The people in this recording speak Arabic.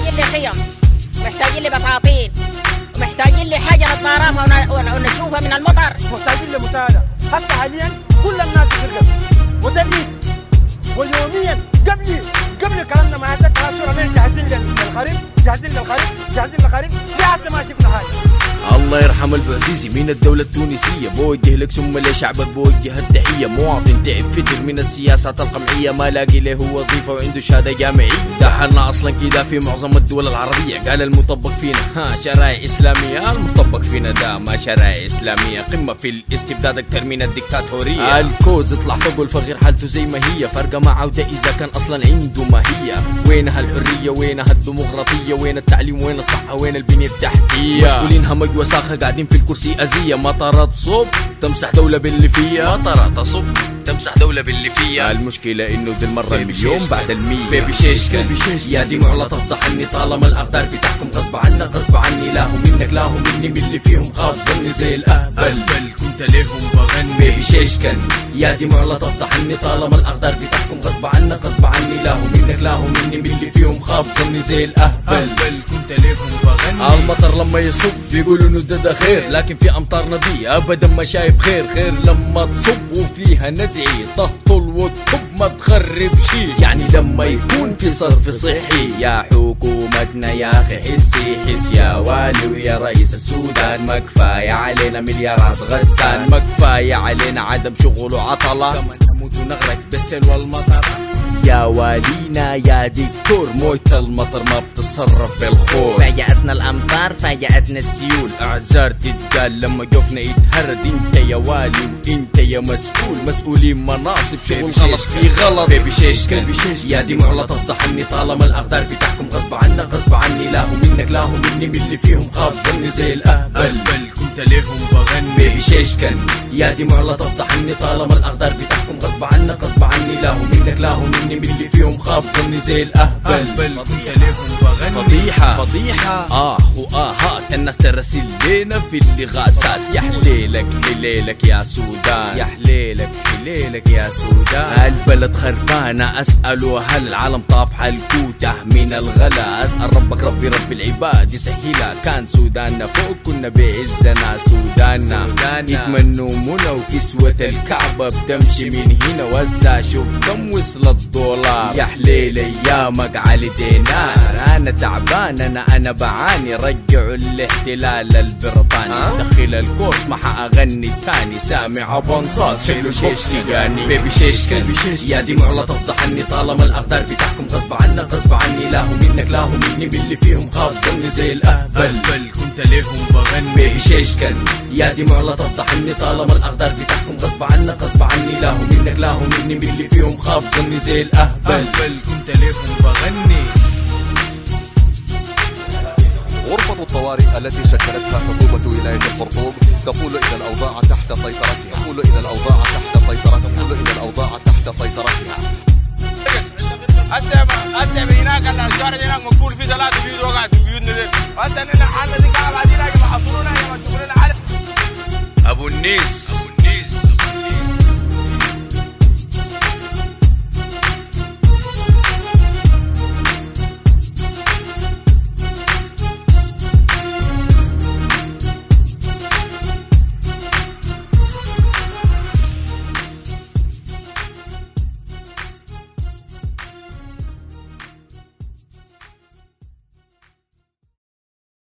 محتاجين لخيم، محتاجين لبطاطين، ومحتاجين لحاجة نتبارمها ونشوفها من المطر، محتاجين لمساعدة. حتى حاليا كل الناس ترقب ودليل، ويوميا قبل الكلام ده مع هذا 3 شهور جاهزين للخريف، جاهزين للخريف لحتى ما شفنا حاجة. الله يرحم البعزيزي من الدولة التونسية، بوجه لك ثم لشعبك بوجه التحية. مواطن تعب فتر من السياسات القمعية، ما لاقي له وظيفة وعنده شهادة جامعية. ده حالنا أصلا كده في معظم الدول العربية. قال المطبق فينا شرائع إسلامية، المطبق فينا ده ما شرائع إسلامية. قمة في الاستبداد أكتر من الدكتاتورية. الكوز اطلع فوق والفقير حالته زي ما هي، فرقة مع عودة إذا كان أصلا عنده ما هي. وينها الحرية، وينها الديمقراطية، وين التعليم، وين الصحة، وين البنية التحتية؟ مسؤولين همج وساخة قاعدين في الكرسي أذية. مطرات صب تمسح دولة باللي فيها، مطرات صب تمسح دولة باللي فيها. المشكلة إنه دي المرة المليون بعد ال100. بيبي شيشكن يا دي معلة تفضحني، طالما الأقدار بتحكم غصب عنك غصب عني. لا هم منك لا هم مني، من اللي فيهم خاب ظني زي الأهبل. كنت ليهم بغني. بيبي شيشكن يا دي معلة تفضحني، طالما الأقدار بتحكم غصب عنك غصب عني. لا هم منك لا هم مني، من اللي فيهم خاب ظني زي الأهبل. كنت ليهم بغني. المطر لما يصب بيقولوا إنه ده خير، لكن في أمطارنا دي أبدا ما شايف خير لما تصب وفيها ندعي تهطل وتطب ما تخرب شي. يعني لما يكون في صرف صحي، يا حكومتنا يا أخي حس يا والي ويا رئيس السودان. ما كفاية علينا مليارات غسان، ما كفاية علينا عدم شغل وعطلة، كمان نموت ونغرق بالسيل والمطر. يا والينا يا دكتور، موية المطر ما بتصرف بالخور. فاجأتنا الأمطار فاجأتنا السيول، أعذار تتقال لما جوفنا يتهرد. انت يا والي وانت يا مسؤولين مناصب، شغل غلط في غلط. بيبي شيشكن يا دي معلة تفضحني، طالما الأقدار بتحكم غصب عنك غصب عني. لا هم منك لا هم مني، من اللي فيهم خاب ظني زي الأهبل. كنت ليهم بغني. بيبي شيشكن يا دي معلة تفضحني، طالما الأقدار بتحكم غصب عنك غصب عني. لا هم منك لا هم مني، من اللي فيهم خاب ظني زي الأهبل. فضيحة وآهات الناس ترسل لينا في اللغاسات. يا حليلك يا سودان، يا حليلك يا سودان. البلد خربانة، أسأل هل العالم طاف الكوته من الغلا. أسأل ربك رب العباد يسهلها، كان سوداننا فوق كنا بعزنا. سوداننا يتمنوا منى وكسوة الكعبة بتمشي من هنا، وزا شوف كم وصل الدولار. يا حليل ايامك على دينار، انا تعبان انا بعاني. رجعوا الاحتلال البريطاني، دخل الكورس ما حاغني تاني. سامع بنصات شيلوا بوكسيغاني. بيبي شيشكن يا دي معلة تفضحني، طالما الأقدار بتحكم غصب عنك غصب عني. لا هم منك لا هم مني، من اللي فيهم خاب ظني زي الأهبل. كنت ليهم بغني. بيبي شيشكن يا دي معلة تفضحني، طالما الأقدار بتحكم غصب عنك غصب عني. لا هم منك لا هم مني، من اللي فيهم خاب ظني زي الأهبل. كنت ليهم بغني. غرفة الطوارئ التي شكلتها حكومة ولاية الخرطوم تقول إن الأوضاع تحت سيطرتها، هسه هناك الشارع هناك مقفول في 3 بيوت وقعت في بيوتنا.